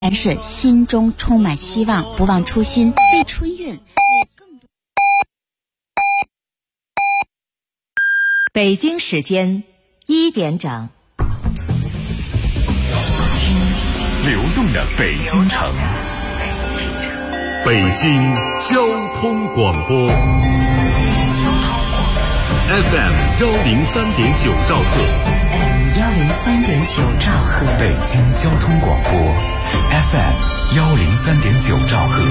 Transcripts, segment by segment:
但是心中充满希望，不忘初心，为春运更多。 北京时间1点整， 流动的北京城，北京交通广播 FM 103.9兆赫 103.9兆赫， 北京交通广播 FM 103.9兆赫。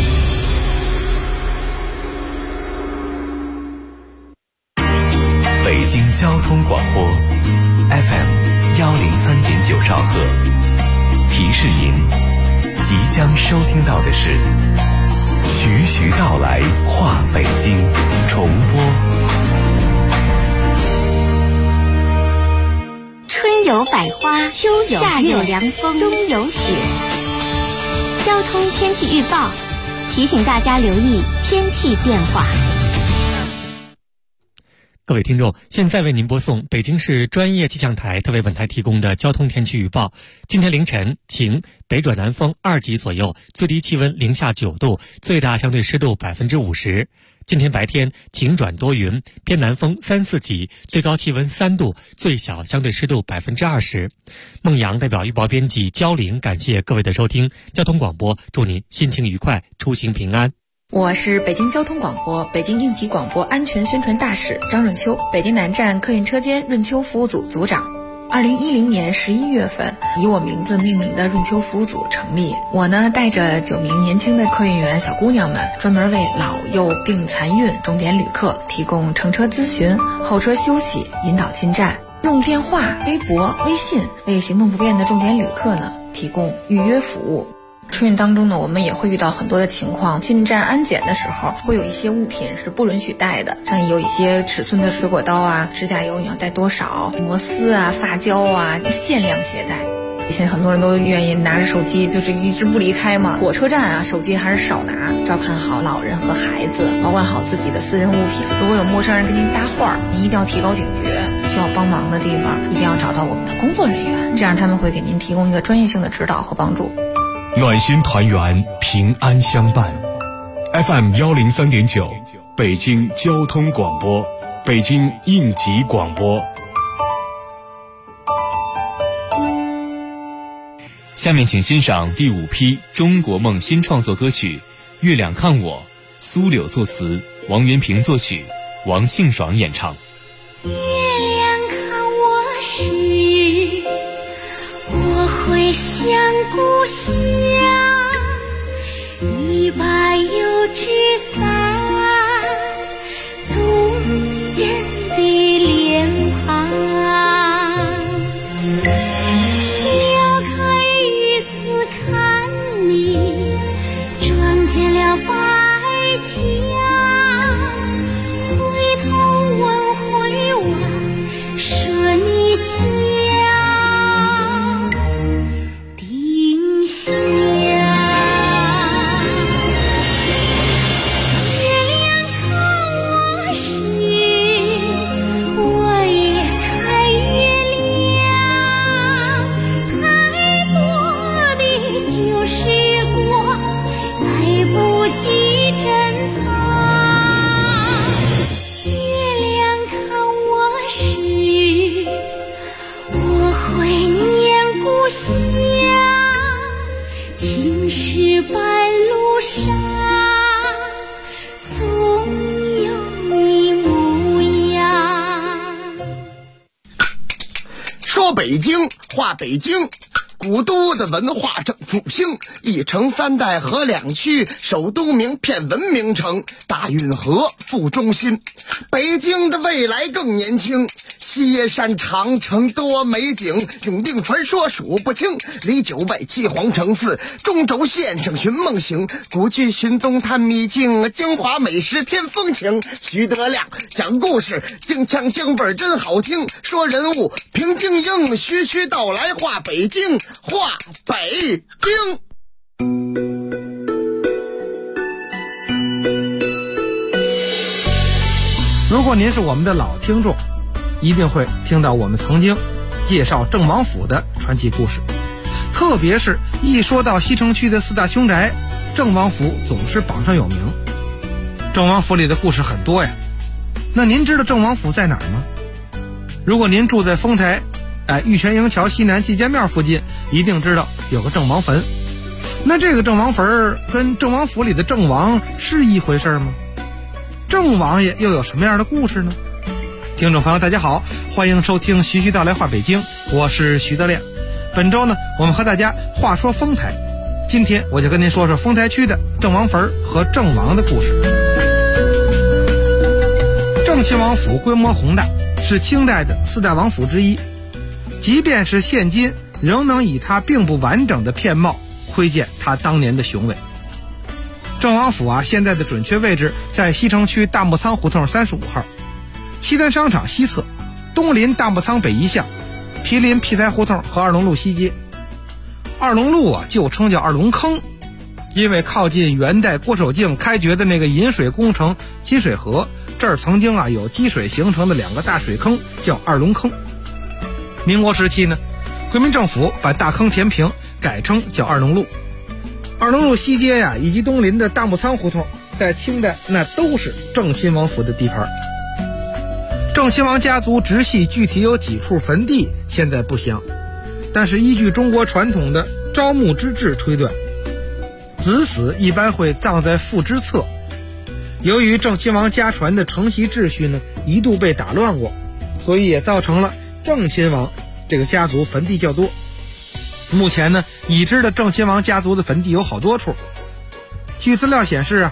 北京交通广播 FM 103.9兆赫。提示您，即将收听到的是徐徐道来话北京重播。 春有百花，秋有夏有凉风，冬有雪。交通天气预报提醒大家留意天气变化。 各位听众，现在为您播送北京市专业气象台特为本台提供的交通天气预报。今天凌晨晴，北转南风2级左右，最低气温零下9度，最大相对湿度50%。今天白天晴转多云，偏南风3、4级，最高气温3度，最小相对湿度20%。孟阳代表预报编辑焦玲，感谢各位的收听。交通广播祝您心情愉快，出行平安。 我是北京交通广播北京应急广播安全宣传大使张润秋，北京南站客运车间润秋服务组组长。2010年11月份，以我名字命名的润秋服务组成立。我呢，带着9名年轻的客运员小姑娘们，专门为老幼病残孕重点旅客提供乘车咨询、候车休息、引导进站，用电话、微博、微信为行动不便的重点旅客呢提供预约服务。春运当中呢，我们也会遇到很多的情况，进站安检的时候会有一些物品是不允许带的，像有一些尺寸的水果刀啊、指甲油你要带多少、摩丝啊、发胶啊，限量携带。现在很多人都愿意拿着手机就是一直不离开嘛，火车站啊手机还是少拿，照看好老人和孩子，保管好自己的私人物品。如果有陌生人跟您搭话，您一定要提高警觉，需要帮忙的地方一定要找到我们的工作人员，这样他们会给您提供一个专业性的指导和帮助。 暖心团圆，平安相伴。FM 103.9，北京交通广播，北京应急广播。 下面请欣赏第5批中国梦新创作歌曲《月亮看我》，苏柳作词，王元平作曲，王庆爽演唱。 月亮看我时，我会想故乡，一把油纸伞，动人的脸庞。撩开雨丝看你，撞见了白墙，回头问回望，说你家丁香。 说北京话北京，古都的文化正复兴，一城3代河2区，首都名片文明城，大运河副中心。北京的未来更年轻，西耶山长城多美景，永定传说数不清，离9外7皇城4，中轴线上寻梦行，古剧寻踪探秘境，京华美食添风情。徐德亮讲故事，京腔京味真好听，说人物评京英，徐徐道来话北京，话北京。 如果您是我们的老听众，一定会听到我们曾经介绍郑王府的传奇故事。 特别是一说到西城区的4大凶宅，郑王府总是榜上有名。郑王府里的故事很多呀，那您知道郑王府在哪儿吗？如果您住在丰台玉泉营桥西南纪家庙附近，一定知道有个郑王坟。那这个郑王坟跟郑王府里的郑王是一回事吗？郑王爷又有什么样的故事呢？听众朋友大家好，欢迎收听徐徐道来话北京，我是徐德亮。本周呢，我们和大家话说丰台，今天我就跟您说说丰台区的郑王坟和郑王的故事。郑亲王府规模宏大，是清代的4大王府之一，即便是现今仍能以它并不完整的片貌窥见它当年的雄伟。郑王府现在的准确位置在西城区大木仓胡同35号，西单商场西侧，东临大木仓北一巷，毗邻劈柴胡同和二龙路西街。二龙路旧称叫二龙坑，因为靠近元代郭守敬开掘的那个引水工程金水河，这儿曾经有积水形成的2个大水坑，叫二龙坑。民国时期呢，国民政府把大坑填平，改称叫二龙路。二龙路西街以及东临的大木仓胡同，在清代那都是郑亲王府的地盘。郑亲王家族直系具体有几处坟地现在不详，但是依据中国传统的招募之制推断，子死一般会葬在父之侧。由于郑亲王家传的承袭秩序呢一度被打乱过，所以也造成了郑亲王这个家族坟地较多。目前呢，已知的郑亲王家族的坟地有好多处。据资料显示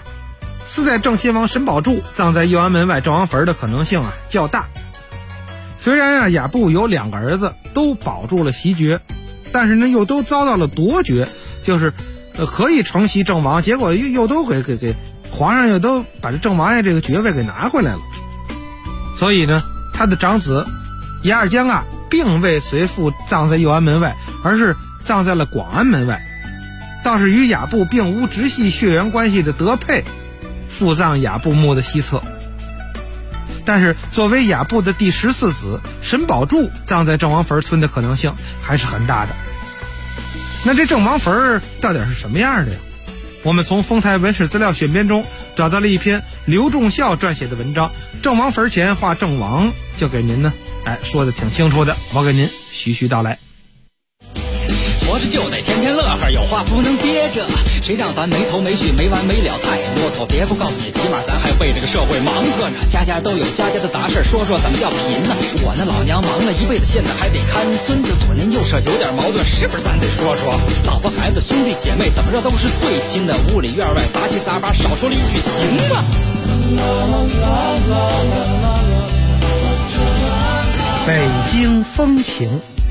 4代郑亲王沈宝柱葬在右安门外郑王坟的可能性较大。虽然雅布有2个儿子都保住了袭爵，但是呢又都遭到了夺爵，就是可以承袭郑王，结果又都给皇上又都把这郑王爷这个爵位给拿回来了。所以呢，他的长子雅尔江并未随父葬在右安门外，而是葬在了广安门外。倒是与雅布并无直系血缘关系的德佩附葬雅布墓的西侧。但是作为雅布的第14子，沈宝柱葬在郑王坟村的可能性还是很大的。那这郑王坟到底是什么样的呀？我们从丰台文史资料选编中找到了一篇刘仲孝撰写的文章，郑王坟前画郑王，就给您呢说的挺清楚的，我给您徐徐道来。 活着就得天天乐呵，有话不能憋着，谁让咱没头没绪没完没了太啰嗦。别不告诉你，起码咱还为这个社会忙活着，家家都有家家的杂事，说说怎么叫贫呢？我那老娘忙了一辈子，现在还得看孙子，左邻右舍有点矛盾，是不是咱得说说？老婆孩子兄弟姐妹怎么着都是最亲的，屋里院外杂七杂八，少说了一句行吗？ 北京风情。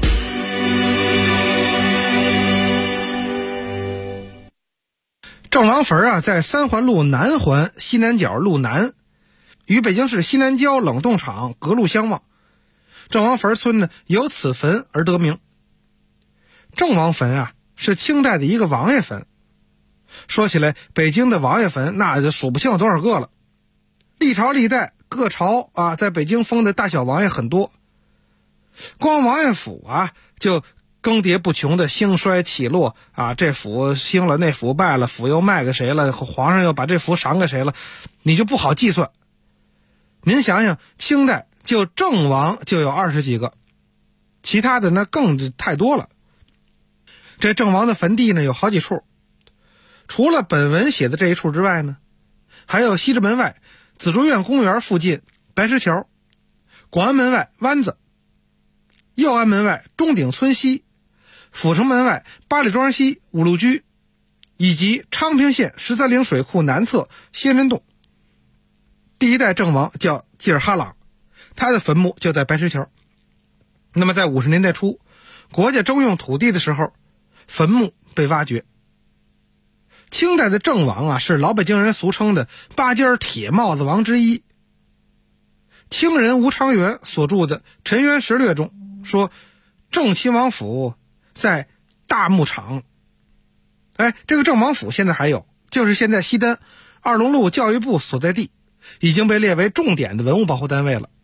郑王坟在三环路南环西南角路南，与北京市西南郊冷冻厂隔路相望。郑王坟村呢由此坟而得名。郑王坟是清代的一个王爷坟。说起来，北京的王爷坟那就数不清有多少个了。历朝历代各朝在北京封的大小王爷很多。光王爷府就更迭不穷的兴衰起落这府兴了，那府败了，府又卖给谁了，皇上又把这府赏给谁了，你就不好计算。您想想，清代就郑王就有20几个，其他的那更太多了。这郑王的坟地呢有好几处，除了本文写的这一处之外呢，还有西直门外紫竹院公园附近白石桥，广安门外湾子，右安门外钟鼎村西，阜成门外八里庄西五路居，以及昌平县13陵水库南侧仙人洞。第一代郑王叫济尔哈朗，他的坟墓就在白石桥。那么在50年代初，国家征用土地的时候，坟墓被挖掘。清代的郑王是老北京人俗称的8尖铁帽子王之一。清人吴昌元所著的《陈元实略》中说，郑亲王府在大牧场。这个郑王府现在还有，就是现在西单二龙路教育部所在地，已经被列为重点的文物保护单位了。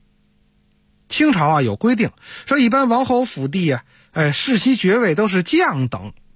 清朝有规定，说一般王侯府地世袭爵位都是降等，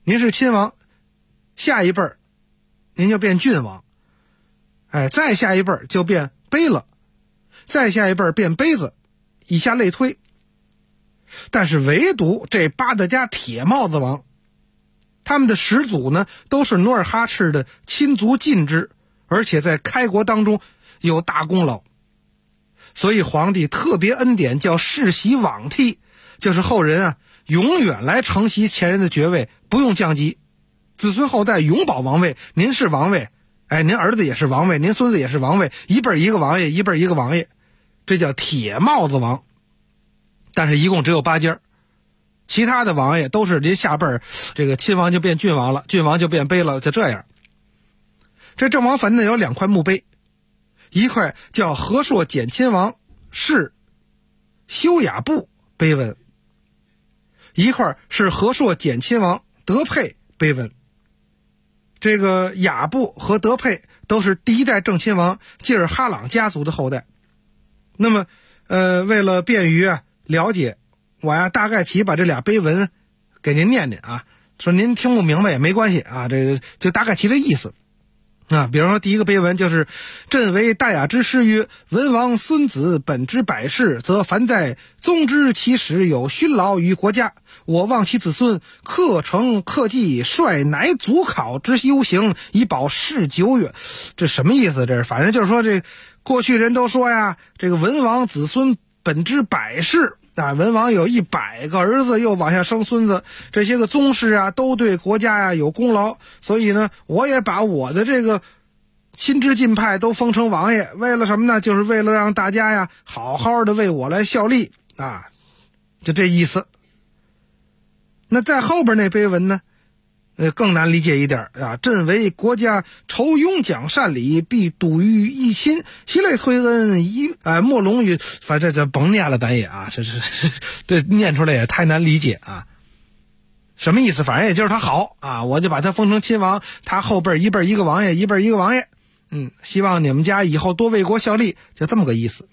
您是亲王，下一辈儿您就变郡王，再下一辈儿就变卑了，再下一辈儿变卑子，以下类推。但是唯独这八大家铁帽子王，他们的始祖呢都是努尔哈赤的亲族近支，而且在开国当中有大功劳，所以皇帝特别恩典叫世袭罔替，就是后人啊永远来承袭前人的爵位，不用降级，子孙后代永保王位。您是王位，您儿子也是王位，您孙子也是王位，一辈一个王爷，一辈一个王爷，这叫铁帽子王。但是一共只有8家，其他的王爷都是您下辈儿，这个亲王就变郡王了，郡王就变卑了，就这样。这郑王坟呢有2块墓碑，一块叫和硕简亲王是修雅部碑文，一块是和硕简亲王德佩碑文。这个雅部和德佩都是第一代郑亲王济尔哈朗家族的后代。那么为了便于了解，我大概其把这俩碑文给您念念啊，说您听不明白也没关系啊，这个就大概其这意思啊。比如说第一个碑文就是朕为大雅之师曰，文王孙子本之百世，则凡在宗之其始有勋劳于国家，我望其子孙克诚克绩，率乃祖考之优行，以保世久远。这什么意思？这反正就是说，这过去人都说呀，这个文王子孙本之百世啊，文王有100个儿子，又往下生孙子，这些个宗室啊都对国家有功劳，所以呢我也把我的这个亲支近派都封成王爷，为了什么呢？就是为了让大家好好的为我来效力啊，就这意思。那在后边那碑文呢更难理解一点啊，朕为国家酬庸奖善礼，必笃于一亲，其类推恩莫龙于，反正这甭念了，咱也这念出来也太难理解啊。什么意思？反正也就是他好啊，我就把他封成亲王，他后辈一辈一个王爷，一辈一个王爷。希望你们家以后多为国效力，就这么个意思。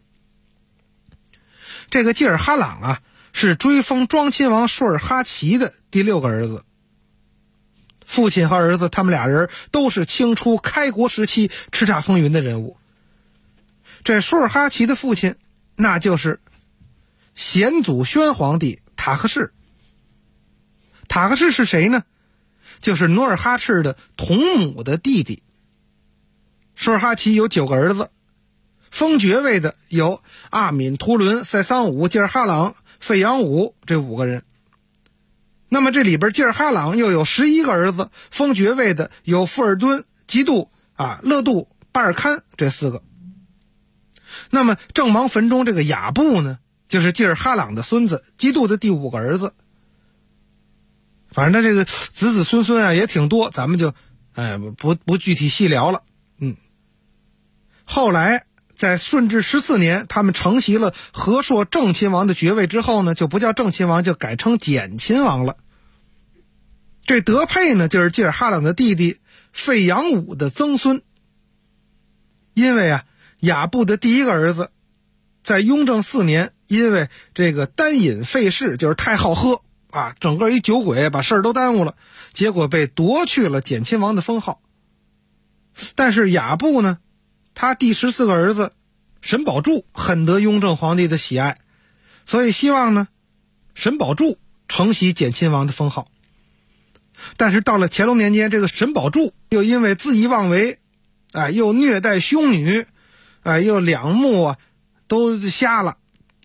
这个济尔哈朗啊，是追封庄亲王舒尔哈齐的第6个儿子。父亲和儿子他们俩人都是清初开国时期叱咤风云的人物。这舒尔哈齐的父亲那就是显祖宣皇帝塔克氏。塔克氏是谁呢？就是努尔哈赤的同母的弟弟。舒尔哈齐有9个儿子，封爵位的有阿敏、图伦、塞桑武、济尔哈朗、费扬武这5个人。那么这里边济尔哈朗又有11个儿子，封爵位的有富尔敦、吉杜勒杜、巴尔堪这4个。那么郑王坟中这个雅布呢，就是济尔哈朗的孙子，吉杜的第5个儿子。反正这个子子孙孙也挺多，咱们就不具体细聊了。后来在顺治14年，他们承袭了和硕正亲王的爵位之后呢，就不叫正亲王，就改称简亲王了。这德佩呢，就是济尔哈朗的弟弟费扬武的曾孙。因为雅布的第1个儿子在雍正4年，因为这个单饮废事，就是太好喝整个一酒鬼，把事儿都耽误了，结果被夺去了简亲王的封号。但是雅布呢，他第14个儿子沈宝柱很得雍正皇帝的喜爱，所以希望呢沈宝柱承袭简亲王的封号。但是到了乾隆年间，这个沈宝柱又因为恣意妄为又虐待凶女又2目都瞎了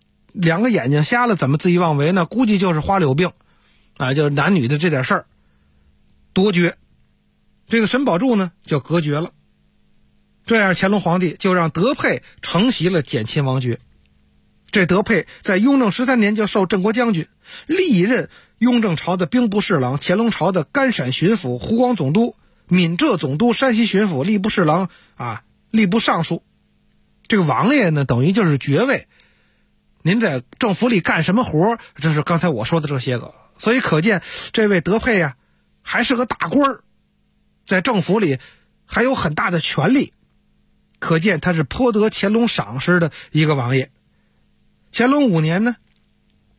，2个眼睛瞎了，怎么恣意妄为呢？估计就是花柳病就是男女的这点事儿夺爵。这个沈宝柱呢就革爵了。这样乾隆皇帝就让德佩承袭了简亲王爵。这德佩在雍正13年就授镇国将军，历任雍正朝的兵部侍郎、乾隆朝的甘陕巡抚、湖广总督、闽浙总督、山西巡抚、吏部侍郎吏部尚书。这个王爷呢等于就是爵位，您在政府里干什么活，这是刚才我说的这些个。所以可见这位德佩还是个大官儿，在政府里还有很大的权力，可见他是颇得乾隆赏识的一个王爷。乾隆5年呢，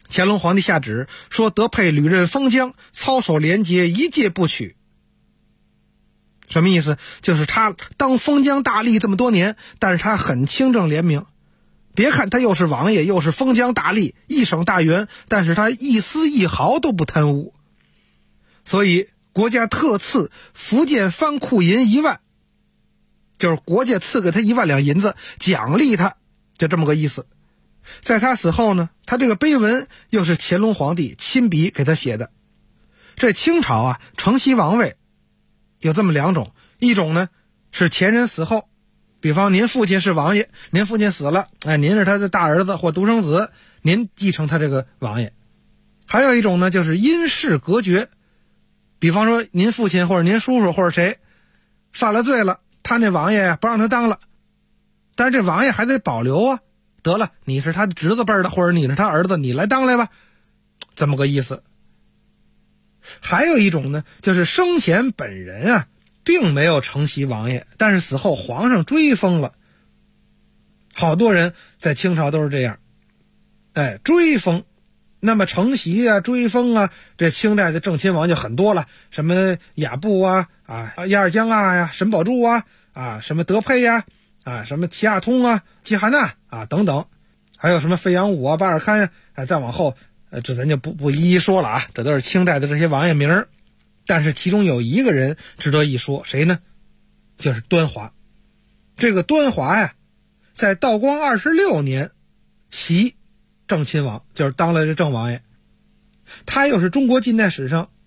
乾隆皇帝下旨说德佩屡任封疆，操守廉洁，一介不取。什么意思？就是他当封疆大吏这么多年，但是他很清正廉明。别看他又是王爷又是封疆大吏，一省大员，但是他一丝一毫都不贪污。所以国家特赐福建藩库银1万，就是国家赐给他1万两银子，奖励他，就这么个意思。在他死后呢，他这个碑文又是乾隆皇帝亲笔给他写的。这清朝啊，承袭王位有这么2种，一种呢是前人死后，比方您父亲是王爷，您父亲死了，您是他的大儿子或独生子，您继承他这个王爷。还有一种呢，就是因事隔绝，比方说您父亲或者您叔叔或者谁犯了罪了，他那王爷不让他当了，但是这王爷还得保留啊，得了，你是他的侄子辈的，或者你是他儿子，你来当来吧，这么个意思。还有一种呢，就是生前本人啊并没有承袭王爷，但是死后皇上追封了。好多人在清朝都是这样，追封。那么承袭啊、追封啊，这清代的正亲王就很多了，什么雅布啊、亚尔江啊呀、沈宝柱啊、什么德佩呀、什么齐亚通啊、齐哈纳啊等等，还有什么费扬武啊、巴尔堪呀，再往后这咱就不一一说了啊，这都是清代的这些王爷名儿。但是其中有一个人值得一说，谁呢？就是端华。这个端华呀，在道光26年袭正亲王，就是当了这正王爷。他又是中国近代史上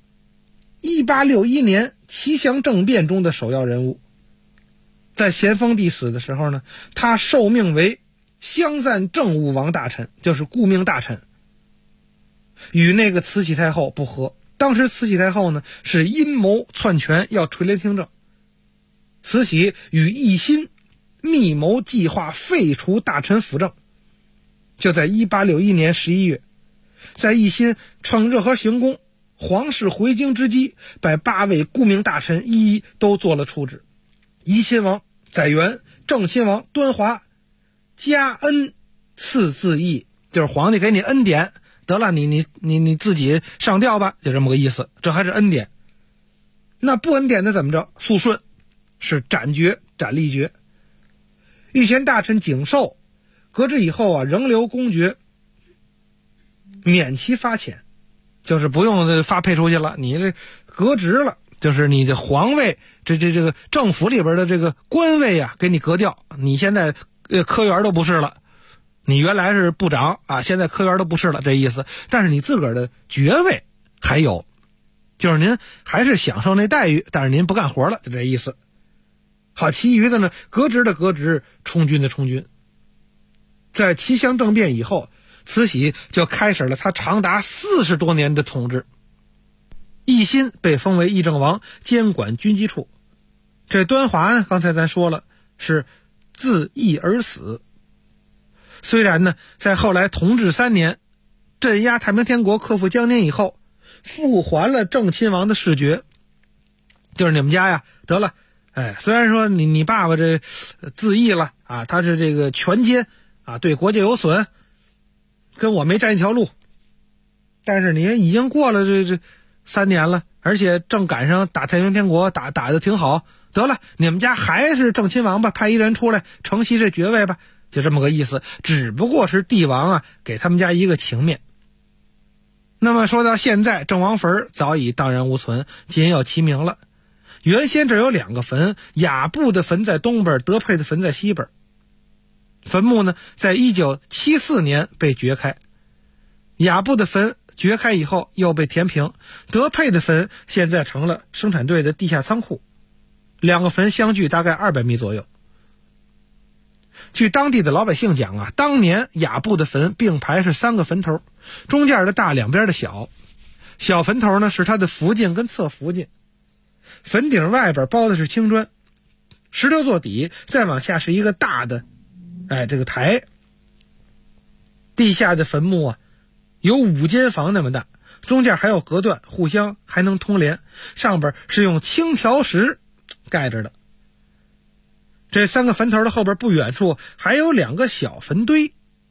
1861年奇祥政变中的首要人物。在咸丰帝死的时候呢，他受命为襄赞政务王大臣，就是顾命大臣，与那个慈禧太后不和。当时慈禧太后呢是阴谋篡权，要垂帘听政。慈禧与奕欣密谋计划废除大臣辅政。就在1861年11月，在奕欣趁热河行宫，皇室回京之机，把8位顾命大臣一一都做了处置。怡亲王载元、正亲王端华加恩赐自缢，就是皇帝给你恩典，得了，你自己上吊吧，就这么个意思。这还是恩典。那不恩典的怎么着？肃顺，是斩立决。御前大臣景寿革职以后啊，仍留公爵，免其发遣，就是不用发配出去了，你这革职了，就是你的皇位，这个政府里边的这个官位啊，给你革掉，你现在科员都不是了。你原来是部长啊，现在科员都不是了，这意思。但是你自个儿的爵位还有，就是您还是享受那待遇，但是您不干活了，就这意思。好，其余的呢，革职的革职，充军的充军。在奇祥政变以后，慈禧就开始了他长达40多年的统治。奕欣被封为议政王，监管军机处。这端华呢，刚才咱说了，是自缢而死。虽然呢，在后来同治3年，镇压太平天国，克复江宁以后，复还了正亲王的世爵，就是你们家呀，得了，虽然说你爸爸这自缢了啊，他是这个权奸啊，对国家有损，跟我没站一条路，但是你已经过了这3年了，而且正赶上打太平天国，打得挺好，得了，你们家还是正亲王吧，派一人出来承袭这爵位吧。就这么个意思，只不过是帝王啊给他们家一个情面。那么说到现在，郑王坟早已荡然无存，仅有其名了。原先这有2个坟，雅布的坟在东边，德佩的坟在西边。坟墓呢，在1974年被掘开，雅布的坟掘开以后又被填平，德佩的坟现在成了生产队的地下仓库。2个坟相距大概200米左右。据当地的老百姓讲啊，当年雅布的坟并排是3个坟头，中间的大，两边的小。小坟头呢是他的福晋跟侧福晋，坟顶外边包的是青砖，石头做底，再往下是一个大的这个台。地下的坟墓啊有5间房那么大，中间还有隔断，互相还能通连，上边是用青条石盖着的。这3个坟头的后边不远处还有2个小坟堆，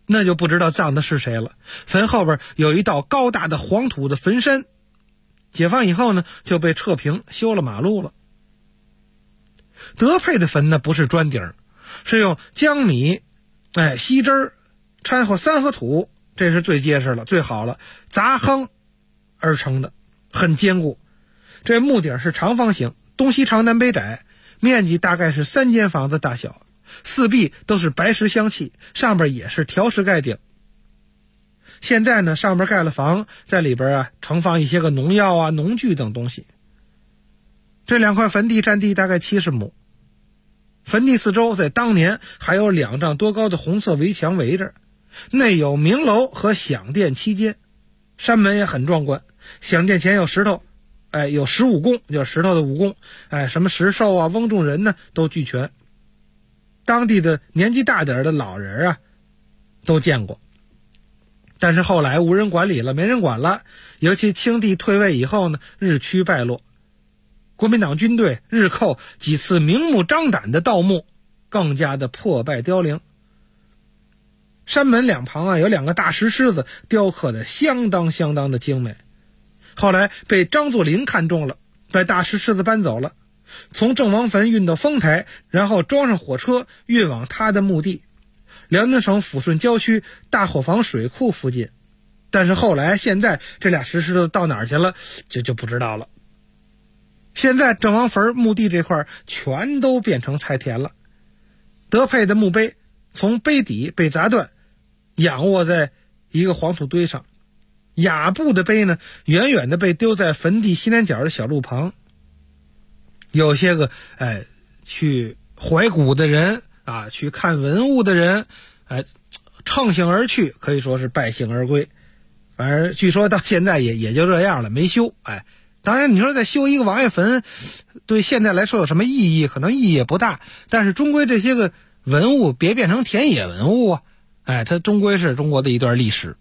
那就不知道葬的是谁了。坟后边有一道高大的黄土的坟山，解放以后呢就被撤平，修了马路了。德佩的坟呢不是砖顶，是用江米、锡汁儿掺和三合土，这是最结实了最好了，砸夯而成的，很坚固。这木顶是长方形，东西长南北窄，面积大概是3间房子大小，四壁都是白石镶砌，上边也是条石盖顶。现在呢上边盖了房，在里边盛放一些个农药农具等东西。这2块坟地占地大概70亩，坟地四周在当年还有2丈多高的红色围墙围着，内有明楼和享殿7间，山门也很壮观。享殿前有石头，有石武功，就是石头的武功，什么石兽翁仲人呢都俱全。当地的年纪大点的老人都见过。但是后来无人管理了，没人管了，尤其清帝退位以后呢，日趋败落。国民党军队日寇几次明目张胆的盗墓，更加的破败凋零。山门两旁有2个大石狮子，雕刻的相当的精美。后来被张作霖看中了，把大石狮子搬走了，从郑王坟运到丰台，然后装上火车运往他的墓地辽宁省抚顺郊区大伙房水库附近。但是后来现在这俩石狮子到哪儿去了，这就不知道了。现在郑王坟墓地这块全都变成菜田了。德佩的墓碑从碑底被砸断，仰卧在一个黄土堆上。雅布的碑呢，远远的被丢在坟地西南角的小路旁。有些个去怀古的人去看文物的人乘兴而去，可以说是败兴而归。反正据说到现在也就这样了，没修。当然你说再修一个王爷坟，对现在来说有什么意义？可能意义也不大，但是终归这些个文物别变成田野文物它终归是中国的一段历史。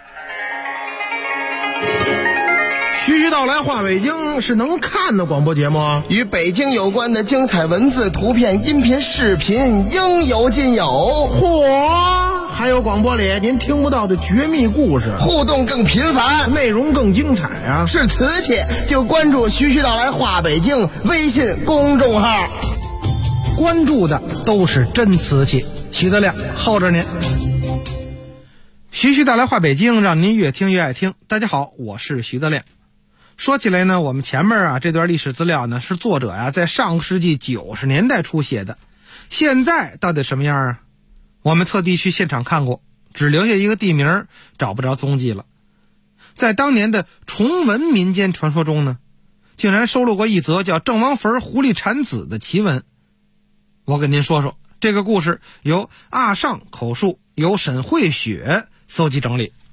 徐徐道来话北京是能看的广播节目， 与北京有关的精彩文字、图片、音频、视频应有尽有。 嚯，还有广播里您听不到的绝密故事， 互动更频繁， 内容更精彩是瓷器就关注徐徐道来话北京微信公众号， 关注的都是真瓷器。徐德亮候着您。徐徐道来话北京，让您越听越爱听。大家好，我是徐德亮。说起来呢，我们前面这段历史资料呢，是作者在上个世纪90年代初写的。现在到底什么样我们特地去现场看过，只留下一个地名，找不着踪迹了。在当年的崇文民间传说中呢，竟然收录过一则叫郑王坟狐狸产子的奇闻。我跟您说说这个故事，由阿尚口述，由沈慧雪搜集整理。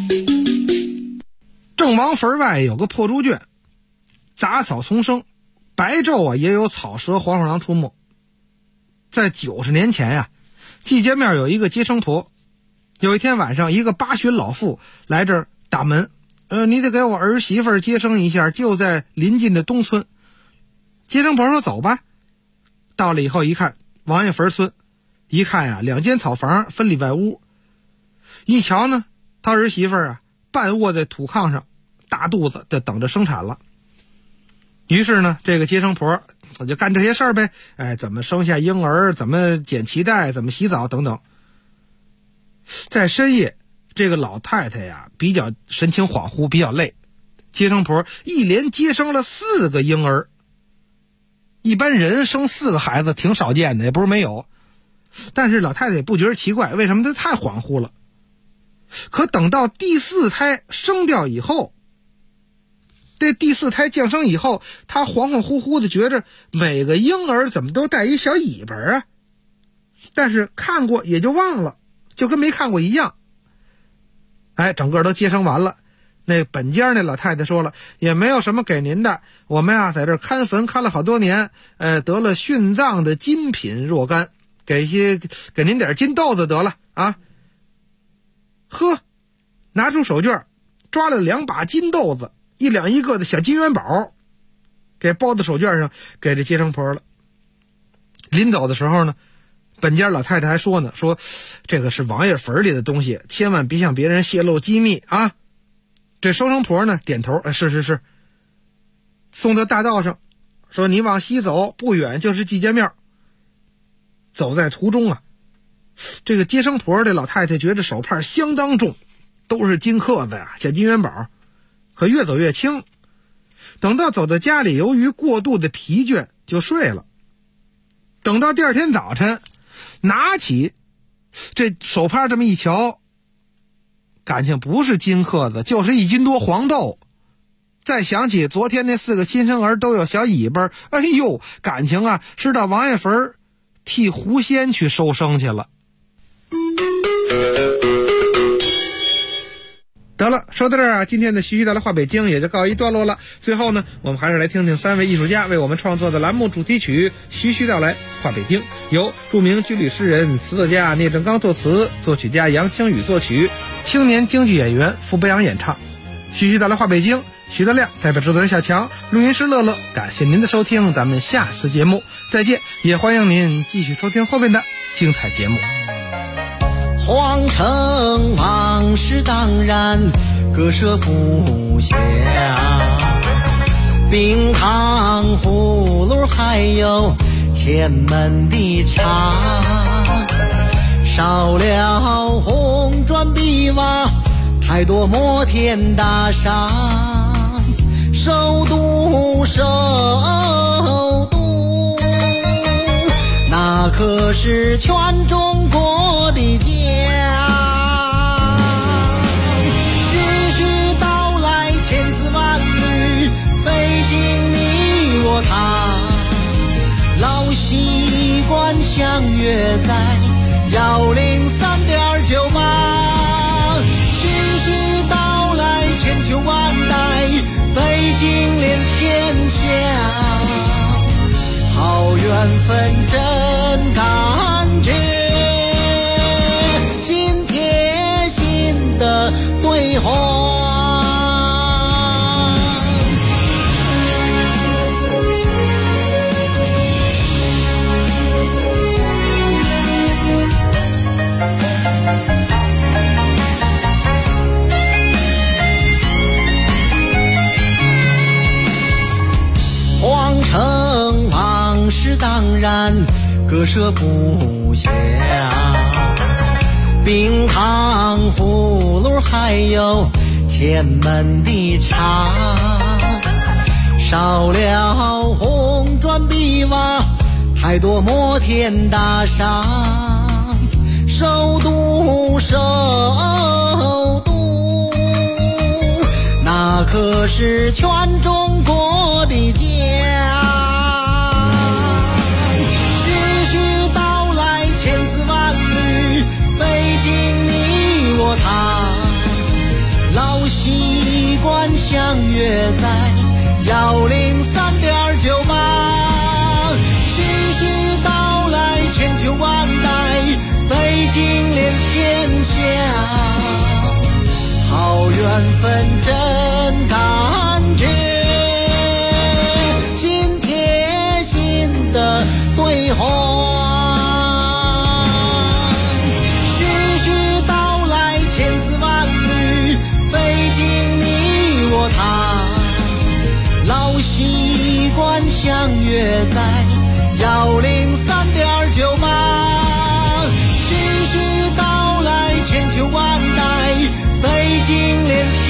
郑王坟外有个破猪圈，杂草丛生，白昼也有草蛇黄鼠狼出没。在90年前季节面有一个接生婆。有一天晚上，一个80旬老妇来这儿打门，你得给我儿媳妇接生一下，就在临近的东村。接生婆说走吧。到了以后一看，王爷坟村，一看2间草房分里外屋。一瞧呢，他儿媳妇半卧在土炕上，大肚子就等着生产了。于是呢，这个接生婆就干这些事儿呗，怎么生下婴儿，怎么剪脐带，怎么洗澡等等。在深夜，这个老太太比较神情恍惚，比较累。接生婆一连接生了4个婴儿。一般人生4个孩子挺少见的，也不是没有。但是老太太也不觉得奇怪，为什么她太恍惚了？可等到第4胎生掉以后，这第4胎降生以后，她恍恍惚惚的觉着每个婴儿怎么都带一小尾巴但是看过也就忘了，就跟没看过一样。整个都接生完了。那本家那老太太说了，也没有什么给您的，我们在这看坟看了好多年，得了殉葬的金品若干，给您点金豆子得了呵，拿出手绢抓了2把金豆子，1两1个的小金元宝，给包在手绢上，给这接生婆了。临走的时候呢， 本家老太太还说呢，说这个是王爷坟里的东西，千万别向别人泄露机密啊。这收成婆呢点头，是。送到大道上，说你往西走，不远就是季家庙。走在途中啊，这个接生婆这老太太觉得手帕相当重，都是金克子呀，小金元宝，可越走越轻。等到走到家里，由于过度的疲倦就睡了。等到第二天早晨，拿起这手帕这么一瞧，感情不是金克子，就是1斤多黄豆。再想起昨天那4个新生儿都有小尾巴，哎呦，感情啊是到王爷坟替狐仙去收生去了。得了，说到这儿啊，今天的徐徐道来话北京也就告一段落了。最后呢，我们还是来听听3位艺术家为我们创作的栏目主题曲《徐徐道来话北京》，由著名军旅诗人、词作家聂正刚作词，作曲家杨清宇作曲，青年京剧演员傅北阳演唱。徐徐道来话北京，徐德亮代表制作人小强，录音师乐乐，感谢您的收听，咱们下次节目再见，也欢迎您继续收听后面的精彩节目。 皇城往事当然，割舍不下，冰糖葫芦还有前门的茶，少了红砖碧瓦，太多摩天大厦，首都那可是全中国的家。徐徐道来千丝万缕，北京你我他，老习惯相约在103.98。徐徐道来千秋万代，北京连天下，好缘分真感觉，心贴心的对话。皇城往事当然割舍不下，冰糖葫芦还有前门的茶，少了红砖碧瓦，太多摩天大厦，首都那可是全中国的家。徐徐道来千丝万缕，北京你我他，老习惯相约在103.98。徐徐道来千秋万代，北京连天下，好缘分真感觉，心贴心的对话。徐徐道来千丝万缕，北京你我他，老习惯相约在103.98。徐徐道来千秋万代，北京连天